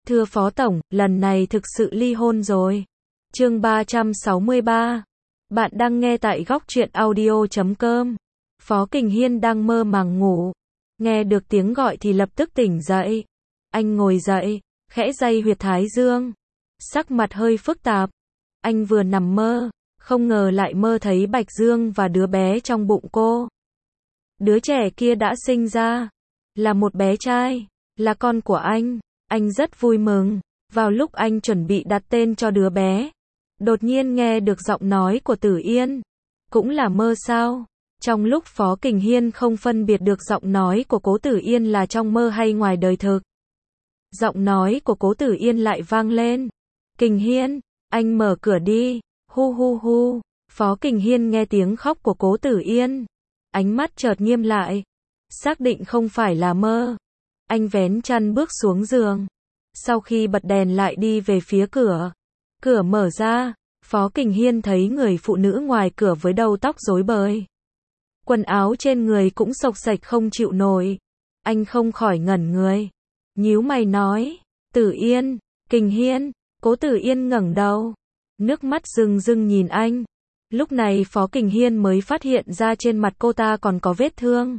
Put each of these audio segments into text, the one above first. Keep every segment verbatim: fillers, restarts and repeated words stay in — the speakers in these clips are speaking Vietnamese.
Thưa Phó Tổng, lần này thực sự ly hôn rồi. Chương ba trăm sáu mươi ba. Bạn đang nghe tại góc truyện audio chấm com. Phó Kình Hiên đang mơ màng ngủ. Nghe được tiếng gọi thì lập tức tỉnh dậy. Anh ngồi dậy, khẽ day huyệt thái dương. Sắc mặt hơi phức tạp. Anh vừa nằm mơ, không ngờ lại mơ thấy Bạch Dương và đứa bé trong bụng cô. Đứa trẻ kia đã sinh ra. Là một bé trai, là con của anh. Anh rất vui mừng. Vào lúc anh chuẩn bị đặt tên cho đứa bé, đột nhiên nghe được giọng nói của Tử Yên. Cũng là mơ sao? Trong lúc Phó Kình Hiên không phân biệt được giọng nói của Cố Tử Yên là trong mơ hay ngoài đời thực, giọng nói của Cố Tử Yên lại vang lên. Kình Hiên, anh mở cửa đi. Hu hu hu. Phó Kình Hiên nghe tiếng khóc của Cố Tử Yên. Ánh mắt chợt nghiêm lại. Xác định không phải là mơ. Anh vén chăn bước xuống giường. Sau khi bật đèn lại đi về phía cửa. Cửa mở ra. Phó Kình Hiên thấy người phụ nữ ngoài cửa với đầu tóc rối bời. Quần áo trên người cũng xộc xệch không chịu nổi. Anh không khỏi ngẩn người. Nhíu mày nói. Tử Yên, Kình Hiên. Cố Tử Yên ngẩng đầu. Nước mắt rưng rưng nhìn anh. Lúc này Phó Kình Hiên mới phát hiện ra trên mặt cô ta còn có vết thương.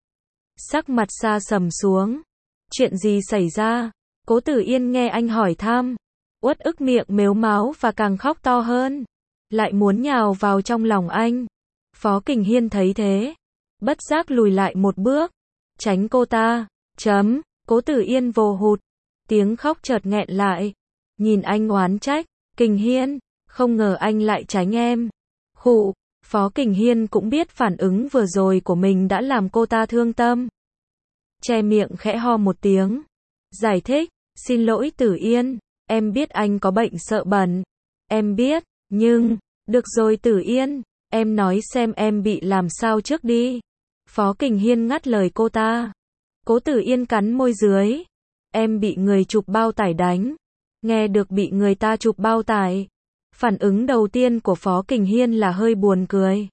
Sắc mặt sa sầm xuống. Chuyện gì xảy ra? Cố Tử Yên nghe anh hỏi thăm, uất ức miệng mếu máo và càng khóc to hơn. Lại muốn nhào vào trong lòng anh. Phó Kình Hiên thấy thế, bất giác lùi lại một bước. Tránh cô ta. Chấm. Cố Tử Yên vồ hụt. Tiếng khóc chợt nghẹn lại. Nhìn anh oán trách. Kình Hiên, không ngờ anh lại tránh em. Khụ. Phó Kình Hiên cũng biết phản ứng vừa rồi của mình đã làm cô ta thương tâm. Che miệng khẽ ho một tiếng. Giải thích. Xin lỗi Tử Yên. Em biết anh có bệnh sợ bẩn. Em biết. Nhưng. Được rồi Tử Yên. Em nói xem em bị làm sao trước đi. Phó Kình Hiên ngắt lời cô ta. Cố Tử Yên cắn môi dưới. Em bị người chụp bao tải đánh. Nghe được bị người ta chụp bao tải. Phản ứng đầu tiên của Phó Kình Hiên là hơi buồn cười.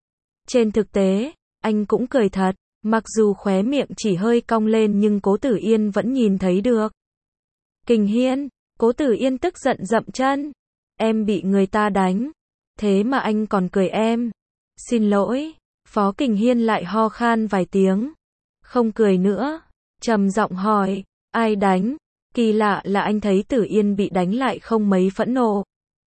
Trên thực tế, anh cũng cười thật. Mặc dù khóe miệng chỉ hơi cong lên nhưng Cố Tử Yên vẫn nhìn thấy được. Kình Hiên, Cố Tử Yên tức giận dậm chân. Em bị người ta đánh. Thế mà anh còn cười em. Xin lỗi. Phó Kình Hiên lại ho khan vài tiếng. Không cười nữa. Trầm giọng hỏi. Ai đánh? Kỳ lạ là anh thấy Tử Yên bị đánh lại không mấy phẫn nộ.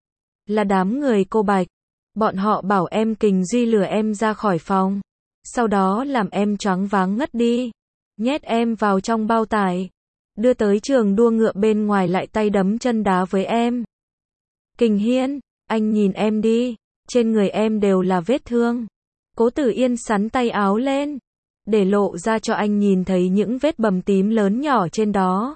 Là đám người cô Bạch. Bọn họ bảo em Kình Duy lừa em ra khỏi phòng. Sau đó làm em choáng váng ngất đi. Nhét em vào trong bao tải. Đưa tới trường đua ngựa bên ngoài lại tay đấm chân đá với em. Kình Hiên, anh nhìn em đi. Trên người em đều là vết thương. Cố Tử Yên sắn tay áo lên. Để lộ ra cho anh nhìn thấy những vết bầm tím lớn nhỏ trên đó.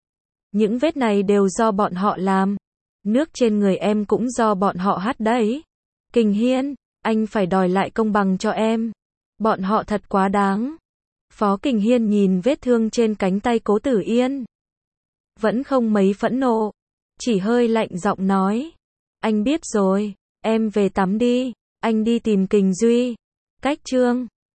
Những vết này đều do bọn họ làm. Nước trên người em cũng do bọn họ hắt đấy. Kình Hiên, anh phải đòi lại công bằng cho em. Bọn họ thật quá đáng. Phó Kình Hiên nhìn vết thương trên cánh tay Cố Tử Yên. Vẫn không mấy phẫn nộ. Chỉ hơi lạnh giọng nói. Anh biết rồi. Em về tắm đi. Anh đi tìm Kình Duy. Cách chương.